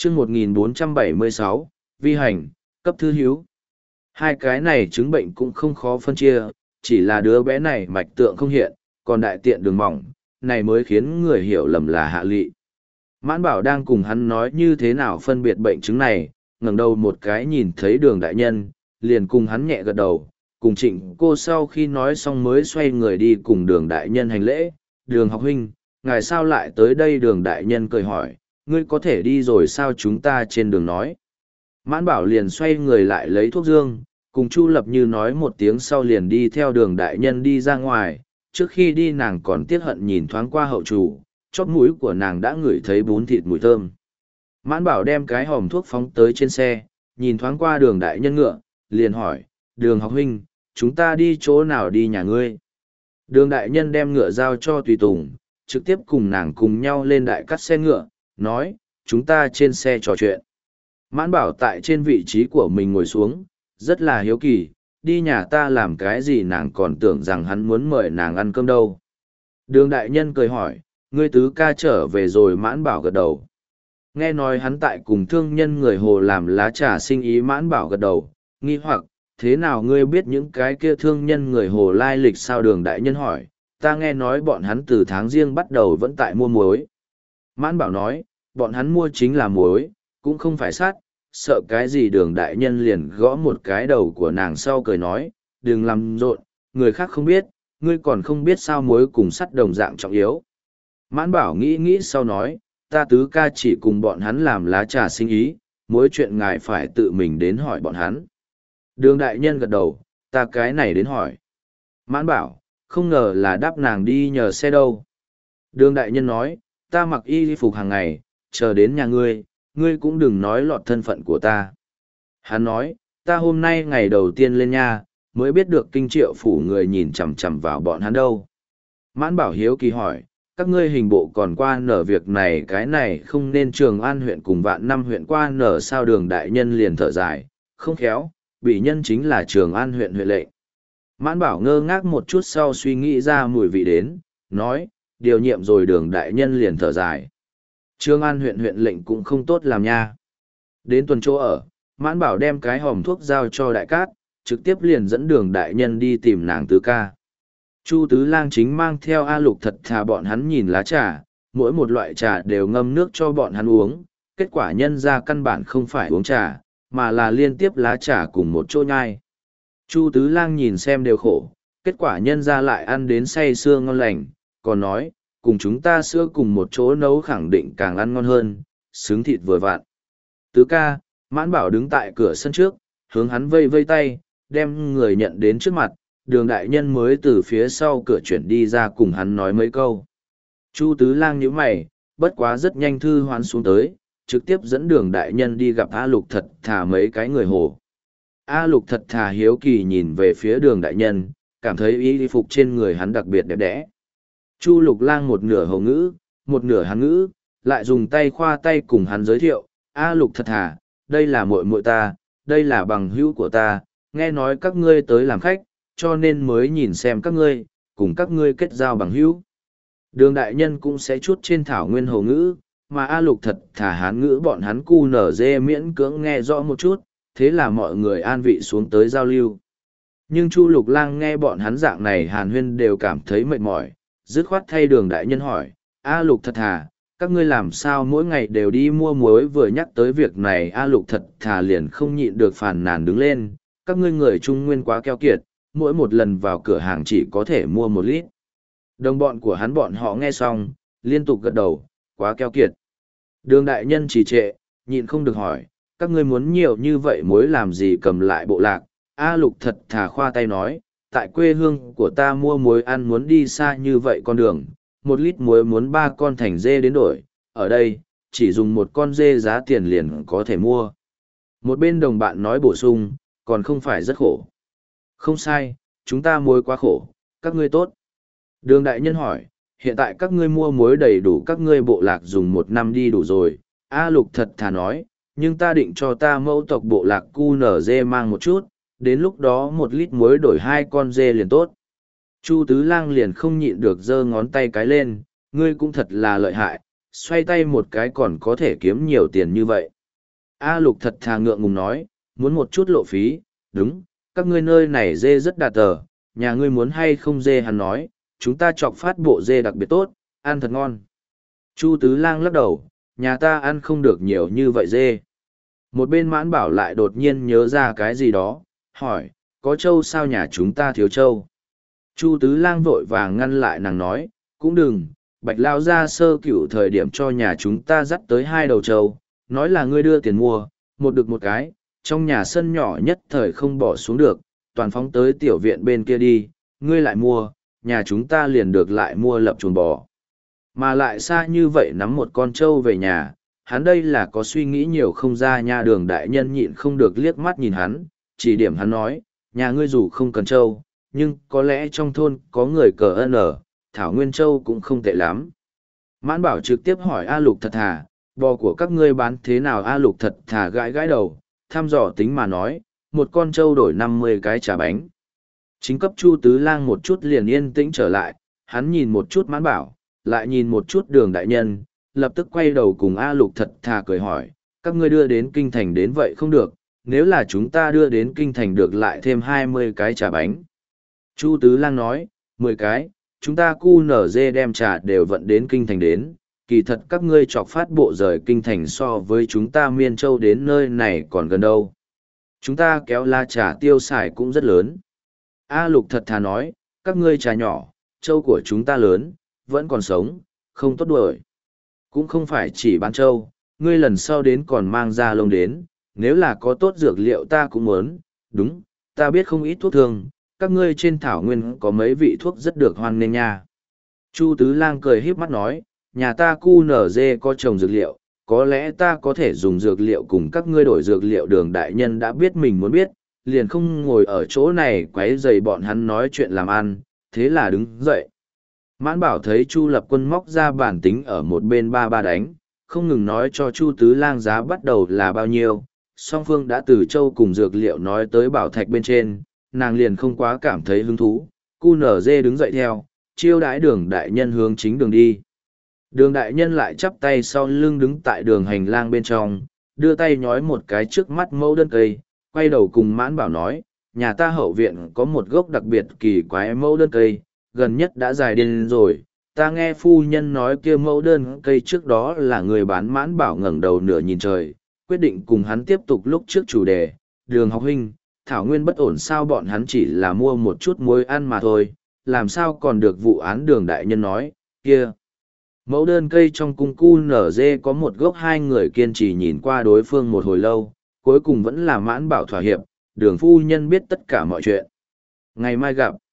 chương 1476, vi hành, cấp thư hiếu. Hai cái này chứng bệnh cũng không khó phân chia, chỉ là đứa bé này mạch tượng không hiện, còn đại tiện đường mỏng, này mới khiến người hiểu lầm là Hạ Lị. Mãn Bảo đang cùng hắn nói như thế nào phân biệt bệnh chứng này, ngẩng đầu một cái nhìn thấy Đường đại nhân, liền cùng hắn nhẹ gật đầu, cùng Trịnh cô sau khi nói xong mới xoay người đi cùng Đường đại nhân hành lễ. Đường học huynh, ngài sao lại tới đây? Đường đại nhân cười hỏi, ngươi có thể đi rồi sao? Chúng ta trên đường nói. Mãn Bảo liền xoay người lại lấy thuốc dương, cùng Chu Lập Như nói một tiếng sau liền đi theo Đường đại nhân đi ra ngoài. Trước khi đi nàng còn tiếc hận nhìn thoáng qua hậu chủ, chóp mũi của nàng đã ngửi thấy bún thịt mùi thơm. Mãn Bảo đem cái hòm thuốc phóng tới trên xe, nhìn thoáng qua Đường đại nhân ngựa, liền hỏi, Đường học huynh, chúng ta đi chỗ nào? Đi nhà ngươi. Đường đại nhân đem ngựa giao cho tùy tùng, trực tiếp cùng nàng cùng nhau lên đại cắt xe ngựa, nói, chúng ta trên xe trò chuyện. Mãn Bảo tại trên vị trí của mình ngồi xuống, rất là hiếu kỳ, đi nhà ta làm cái gì? Nàng còn tưởng rằng hắn muốn mời nàng ăn cơm đâu. Đường đại nhân cười hỏi, ngươi tứ ca trở về rồi? Mãn Bảo gật đầu. Nghe nói hắn tại cùng thương nhân người Hồ làm lá trà sinh ý. Mãn Bảo gật đầu, nghi hoặc, thế nào ngươi biết những cái kia thương nhân người Hồ lai lịch sao? Đường đại nhân hỏi, ta nghe nói bọn hắn từ tháng riêng bắt đầu vẫn tại mua muối. Mãn Bảo nói, bọn hắn mua chính là muối, cũng không phải sắt, sợ cái gì? Đường đại nhân liền gõ một cái đầu của nàng sau cười nói, đừng làm rộn, người khác không biết, ngươi còn không biết sao? Muối cùng sắt đồng dạng trọng yếu. Mãn Bảo nghĩ nghĩ sau nói, ta tứ ca chỉ cùng bọn hắn làm lá trà sinh ý, mỗi chuyện ngài phải tự mình đến hỏi bọn hắn. Đường đại nhân gật đầu, ta cái này đến hỏi. Mãn Bảo, không ngờ là đáp nàng đi nhờ xe đâu. Đường đại nhân nói, ta mặc y phục hàng ngày, chờ đến nhà ngươi, ngươi cũng đừng nói lọt thân phận của ta. Hắn nói, ta hôm nay ngày đầu tiên lên nha, mới biết được Kinh Triệu phủ người nhìn chằm chằm vào bọn hắn đâu. Mãn Bảo hiếu kỳ hỏi, các ngươi hình bộ còn qua nở việc này, cái này không nên Trường An huyện cùng Vạn Năm huyện qua nở sao? Đường đại nhân liền thở dài, không khéo, bị nhân chính là Trường An huyện huyện lệnh. Mãn Bảo ngơ ngác một chút sau suy nghĩ ra mùi vị đến, nói, điều nhiệm rồi. Đường đại nhân liền thở dài. Trường An huyện huyện lệnh cũng không tốt làm nha. Đến tuần chỗ ở, Mãn Bảo đem cái hòm thuốc giao cho Đại Cát, trực tiếp liền dẫn Đường đại nhân đi tìm nàng tứ ca. Chu Tứ Lang chính mang theo A Lục Thật Thà bọn hắn nhìn lá trà, mỗi một loại trà đều ngâm nước cho bọn hắn uống, kết quả nhân ra căn bản không phải uống trà, mà là liên tiếp lá trà cùng một chỗ nhai. Chu Tứ Lang nhìn xem đều khổ, kết quả nhân ra lại ăn đến say sưa ngon lành, còn nói, cùng chúng ta sữa cùng một chỗ nấu khẳng định càng ăn ngon hơn, xứng thịt vừa vặn. Tứ ca, Mãn Bảo đứng tại cửa sân trước, hướng hắn vây vây tay, đem người nhận đến trước mặt. Đường đại nhân mới từ phía sau cửa chuyển đi ra cùng hắn nói mấy câu. Chu Tứ Lang nhíu mày, bất quá rất nhanh thư hoán xuống tới, trực tiếp dẫn Đường đại nhân đi gặp A Lục Thật Thà mấy cái người Hồ. A Lục Thật Thà hiếu kỳ nhìn về phía Đường đại nhân, cảm thấy y phục trên người hắn đặc biệt đẹp đẽ. Chu Lục Lang một nửa Hồ ngữ, một nửa Hán ngữ, lại dùng tay khoa tay cùng hắn giới thiệu, A Lục Thật Thà, đây là muội muội ta, đây là bằng hữu của ta, nghe nói các ngươi tới làm khách, cho nên mới nhìn xem các ngươi, cùng các ngươi kết giao bằng hữu. Đường đại nhân cũng sẽ chút trên thảo nguyên Hồ ngữ, mà A Lục Thật Thà Hán ngữ bọn hắn cu nở dê miễn cưỡng nghe rõ một chút, thế là mọi người an vị xuống tới giao lưu. Nhưng Chu Lục Lang nghe bọn hắn dạng này hàn huyên đều cảm thấy mệt mỏi, dứt khoát thay Đường đại nhân hỏi, A Lục Thật Thà, các ngươi làm sao mỗi ngày đều đi mua muối? Vừa nhắc tới việc này A Lục Thật Thà liền không nhịn được phàn nàn đứng lên, các ngươi người Trung Nguyên quá keo kiệt, mỗi một lần vào cửa hàng chỉ có thể mua 1 lít. Đồng bọn của hắn bọn họ nghe xong, liên tục gật đầu, quá keo kiệt. Đường đại nhân trì trệ, nhịn không được hỏi, các ngươi muốn nhiều như vậy muối làm gì? Cầm lại bộ lạc. A Lục Thật Thà khoa tay nói, tại quê hương của ta mua muối ăn muốn đi xa như vậy con đường, 1 lít muối muốn 3 con thành dê đến đổi, ở đây, chỉ dùng 1 con dê giá tiền liền có thể mua. Một bên đồng bạn nói bổ sung, còn không phải rất khổ. Không sai, chúng ta muối quá khổ, các ngươi tốt. Đường đại nhân hỏi, hiện tại các ngươi mua muối đầy đủ các ngươi bộ lạc dùng 1 năm đi đủ rồi. A Lục Thật Thà nói, nhưng ta định cho ta mẫu tộc bộ lạc cu nở dê mang một chút, đến lúc đó 1 lít muối đổi 2 con dê liền tốt. Chu Tứ Lang liền không nhịn được giơ ngón tay cái lên, ngươi cũng thật là lợi hại, xoay tay một cái còn có thể kiếm nhiều tiền như vậy. A Lục thật thà ngượng ngùng nói, muốn một chút lộ phí, đúng, các ngươi nơi này dê rất đạt tờ, nhà ngươi muốn hay không dê hắn nói, chúng ta chọc phát bộ dê đặc biệt tốt, ăn thật ngon. Chu Tứ Lang lắc đầu, nhà ta ăn không được nhiều như vậy dê. Một bên Mãn Bảo lại đột nhiên nhớ ra cái gì đó, hỏi, có trâu sao nhà chúng ta thiếu trâu? Chu Tứ Lang vội vàng ngăn lại nàng nói, cũng đừng, Bạch Lao ra sơ cửu thời điểm cho nhà chúng ta dắt tới 2 đầu trâu, nói là ngươi đưa tiền mua, một được một cái, trong nhà sân nhỏ nhất thời không bỏ xuống được, toàn phóng tới tiểu viện bên kia đi, ngươi lại mua, nhà chúng ta liền được lại mua lập chuồng bò. Mà lại xa như vậy nắm một con trâu về nhà, hắn đây là có suy nghĩ nhiều không ra nha. Đường đại nhân nhịn không được liếc mắt nhìn hắn, chỉ điểm hắn nói, nhà ngươi dù không cần trâu, nhưng có lẽ trong thôn có người cờ ân ở, thảo nguyên trâu cũng không tệ lắm. Mãn Bảo trực tiếp hỏi A Lục thật thà, bò của các ngươi bán thế nào? A Lục thật thà gãi gãi đầu, thăm dò tính mà nói, một con trâu đổi 50 cái trà bánh. Chính cấp Chu Tứ Lang một chút liền yên tĩnh trở lại, hắn nhìn một chút Mãn Bảo, lại nhìn một chút Đường đại nhân, lập tức quay đầu cùng A Lục thật thà cười hỏi, các ngươi đưa đến kinh thành đến vậy không được, nếu là chúng ta đưa đến kinh thành được lại thêm 20 cái trà bánh. Chu Tứ Lang nói, 10 cái, chúng ta QNZ đem trà đều vận đến kinh thành đến, kỳ thật các ngươi chọc phát bộ rời kinh thành so với chúng ta Miên Châu đến nơi này còn gần đâu. Chúng ta kéo la trà tiêu xài cũng rất lớn. A Lục thật thà nói, các ngươi trà nhỏ, châu của chúng ta lớn, vẫn còn sống, không tốt đuổi. Cũng không phải chỉ bán châu, ngươi lần sau đến còn mang ra lông đến, nếu là có tốt dược liệu ta cũng muốn, đúng, ta biết không ít thuốc thường, các ngươi trên thảo nguyên có mấy vị thuốc rất được hoan nghênh nha. Chu Tứ Lang cười híp mắt nói, nhà ta QNZ có trồng dược liệu, có lẽ ta có thể dùng dược liệu cùng các ngươi đổi dược liệu. Đường đại nhân đã biết mình muốn biết, liền không ngồi ở chỗ này quấy rầy bọn hắn nói chuyện làm ăn, thế là đứng dậy. Mãn Bảo thấy Chu Lập Quân móc ra bản tính ở một bên ba ba đánh, không ngừng nói cho Chu Tứ Lang giá bắt đầu là bao nhiêu. Song phương đã từ châu cùng dược liệu nói tới bảo thạch bên trên, nàng liền không quá cảm thấy hứng thú. QNZ đứng dậy theo, chiêu đãi Đường đại nhân hướng chính đường đi. Đường đại nhân lại chắp tay sau lưng đứng tại đường hành lang bên trong, đưa tay nhói một cái trước mắt mẫu đơn cây, quay đầu cùng Mãn Bảo nói, nhà ta hậu viện có một gốc đặc biệt kỳ quái mẫu đơn cây, gần nhất đã dài điên rồi, ta nghe phu nhân nói kia mẫu đơn cây trước đó là người bán. Mãn Bảo ngẩng đầu nửa nhìn trời, quyết định cùng hắn tiếp tục lúc trước chủ đề, Đường học huynh, thảo nguyên bất ổn sao? Bọn hắn chỉ là mua một chút muối ăn mà thôi, làm sao còn được vụ án? Đường đại nhân nói, kia mẫu đơn cây trong cung QNZ có một gốc. Hai người kiên trì nhìn qua đối phương một hồi lâu, cuối cùng vẫn là Mãn Bảo thỏa hiệp, Đường phu nhân biết tất cả mọi chuyện. Ngày mai gặp.